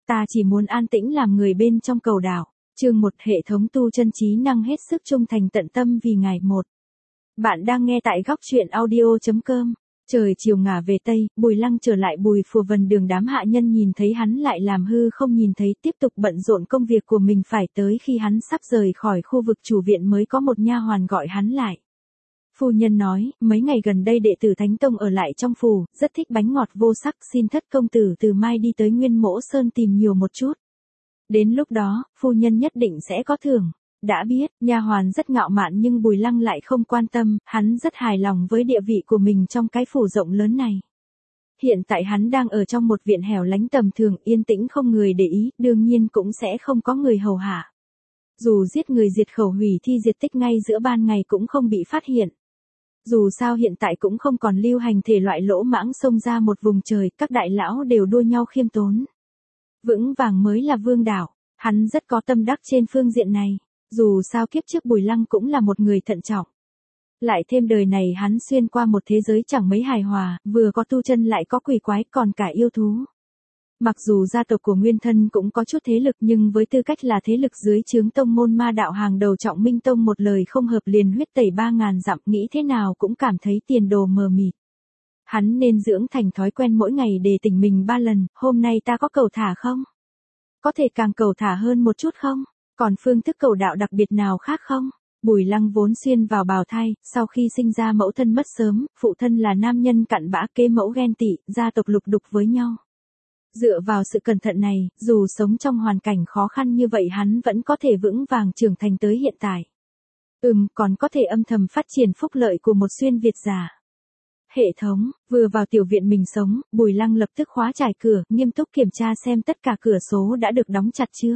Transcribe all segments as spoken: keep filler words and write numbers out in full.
Ta chỉ muốn an tĩnh làm người bên trong cầu đảo. Chương một hệ thống tu chân trí năng hết sức trung thành tận tâm vì ngài một. Bạn đang nghe tại góc truyện audio.com. Trời chiều ngả về Tây, Bùi Lăng trở lại Bùi Phù Vân Đường, đám hạ nhân nhìn thấy hắn lại làm hư không nhìn thấy, tiếp tục bận rộn công việc của mình, phải tới khi hắn sắp rời khỏi khu vực chủ viện mới có một nha hoàn gọi hắn lại. Phu nhân nói, mấy ngày gần đây đệ tử Thánh Tông ở lại trong phủ, rất thích bánh ngọt vô sắc, xin thất công tử từ mai đi tới Nguyên Mỗ Sơn tìm nhiều một chút. Đến lúc đó, phu nhân nhất định sẽ có thưởng. Đã biết, nha hoàn rất ngạo mạn nhưng Bùi Lăng lại không quan tâm, hắn rất hài lòng với địa vị của mình trong cái phủ rộng lớn này. Hiện tại hắn đang ở trong một viện hẻo lánh tầm thường, yên tĩnh không người để ý, đương nhiên cũng sẽ không có người hầu hạ. Dù giết người diệt khẩu hủy thi diệt tích ngay giữa ban ngày cũng không bị phát hiện. Dù sao hiện tại cũng không còn lưu hành thể loại lỗ mãng xông ra một vùng trời, các đại lão đều đua nhau khiêm tốn. Vững vàng mới là vương đạo, hắn rất có tâm đắc trên phương diện này. Dù sao kiếp trước Bùi Lăng cũng là một người thận trọng. Lại thêm đời này hắn xuyên qua một thế giới chẳng mấy hài hòa, vừa có tu chân lại có quỷ quái còn cả yêu thú. Mặc dù gia tộc của Nguyên Thân cũng có chút thế lực nhưng với tư cách là thế lực dưới trướng tông môn ma đạo hàng đầu Trọng Minh Tông, một lời không hợp liền huyết tẩy ba ngàn dặm, nghĩ thế nào cũng cảm thấy tiền đồ mờ mịt. Hắn nên dưỡng thành thói quen mỗi ngày để tỉnh mình ba lần, hôm nay ta có cầu thả không? Có thể càng cầu thả hơn một chút không? Còn phương thức cầu đạo đặc biệt nào khác không? Bùi Lăng vốn xuyên vào bào thai, sau khi sinh ra mẫu thân mất sớm, phụ thân là nam nhân cặn bã kế mẫu ghen tị, gia tộc lục đục với nhau. Dựa vào sự cẩn thận này, dù sống trong hoàn cảnh khó khăn như vậy hắn vẫn có thể vững vàng trưởng thành tới hiện tại. Ừm, còn có thể âm thầm phát triển phúc lợi của một xuyên Việt giả. Hệ thống, vừa vào tiểu viện mình sống, Bùi Lăng lập tức khóa chải cửa, nghiêm túc kiểm tra xem tất cả cửa số đã được đóng chặt chưa.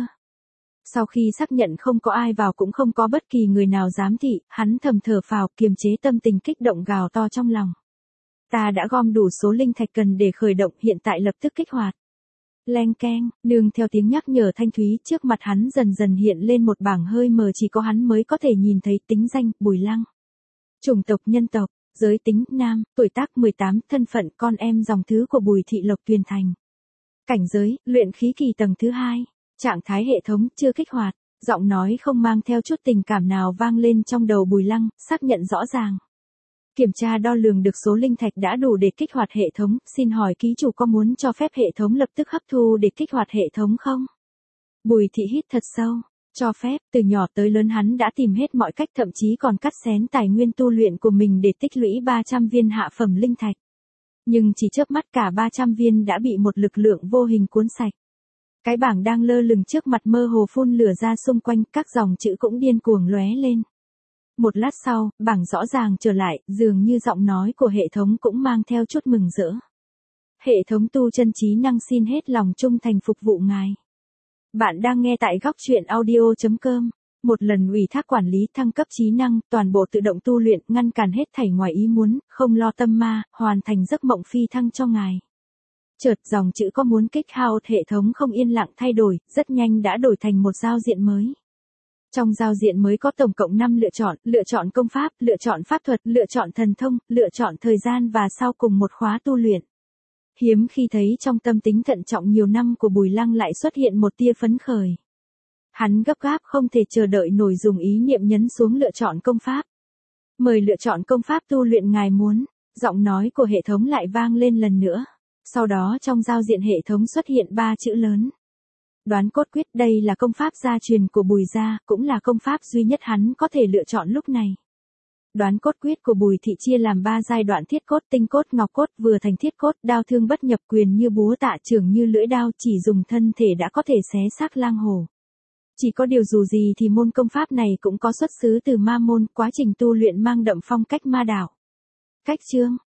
Sau khi xác nhận không có ai vào cũng không có bất kỳ người nào giám thị, hắn thầm thở phào, kiềm chế tâm tình kích động gào to trong lòng. Ta đã gom đủ số linh thạch cần để khởi động, hiện tại lập tức kích hoạt. Leng keng, nương theo tiếng nhắc nhở thanh thúy, trước mặt hắn dần dần hiện lên một bảng hơi mờ chỉ có hắn mới có thể nhìn thấy, tính danh, Bùi Lăng. Chủng tộc nhân tộc, giới tính, nam, tuổi tác mười tám, thân phận, con em dòng thứ của Bùi Thị Lộc Tuyền Thành. Cảnh giới, luyện khí kỳ tầng thứ hai. Trạng thái hệ thống, chưa kích hoạt. Giọng nói không mang theo chút tình cảm nào vang lên trong đầu Bùi Lăng, xác nhận rõ ràng. Kiểm tra đo lường được số linh thạch đã đủ để kích hoạt hệ thống, xin hỏi ký chủ có muốn cho phép hệ thống lập tức hấp thu để kích hoạt hệ thống không? Bùi Thị hít thật sâu, cho phép, từ nhỏ tới lớn hắn đã tìm hết mọi cách, thậm chí còn cắt xén tài nguyên tu luyện của mình để tích lũy ba trăm viên hạ phẩm linh thạch. Nhưng chỉ chớp mắt cả ba trăm viên đã bị một lực lượng vô hình cuốn sạch. Cái bảng đang lơ lửng trước mặt mơ hồ phun lửa ra xung quanh, các dòng chữ cũng điên cuồng lóe lên. Một lát sau, bảng rõ ràng trở lại, dường như giọng nói của hệ thống cũng mang theo chút mừng rỡ. Hệ thống tu chân trí năng xin hết lòng trung thành phục vụ ngài. Bạn đang nghe tại góc truyện audio.com. Một lần ủy thác quản lý, thăng cấp trí năng, toàn bộ tự động tu luyện, ngăn cản hết thảy ngoài ý muốn, không lo tâm ma, hoàn thành giấc mộng phi thăng cho ngài. Chợt dòng chữ có muốn kích hoạt hệ thống không yên lặng thay đổi, rất nhanh đã đổi thành một giao diện mới. Trong giao diện mới có tổng cộng năm lựa chọn, lựa chọn công pháp, lựa chọn pháp thuật, lựa chọn thần thông, lựa chọn thời gian và sau cùng một khóa tu luyện. Hiếm khi thấy trong tâm tính thận trọng nhiều năm của Bùi Lăng lại xuất hiện một tia phấn khởi. Hắn gấp gáp không thể chờ đợi nổi, dùng ý niệm nhấn xuống lựa chọn công pháp. Mời lựa chọn công pháp tu luyện ngài muốn, giọng nói của hệ thống lại vang lên lần nữa. Sau đó trong giao diện hệ thống xuất hiện ba chữ lớn. Đoán cốt quyết, đây là công pháp gia truyền của Bùi gia, cũng là công pháp duy nhất hắn có thể lựa chọn lúc này. Đoán cốt quyết của Bùi Thị chia làm ba giai đoạn: thiết cốt, tinh cốt, ngọc cốt. Vừa thành thiết cốt, đao thương bất nhập, quyền như búa tạ, trường như lưỡi đao, chỉ dùng thân thể đã có thể xé xác lang hồ. Chỉ có điều dù gì thì môn công pháp này cũng có xuất xứ từ ma môn, quá trình tu luyện mang đậm phong cách ma đạo. Cách chương,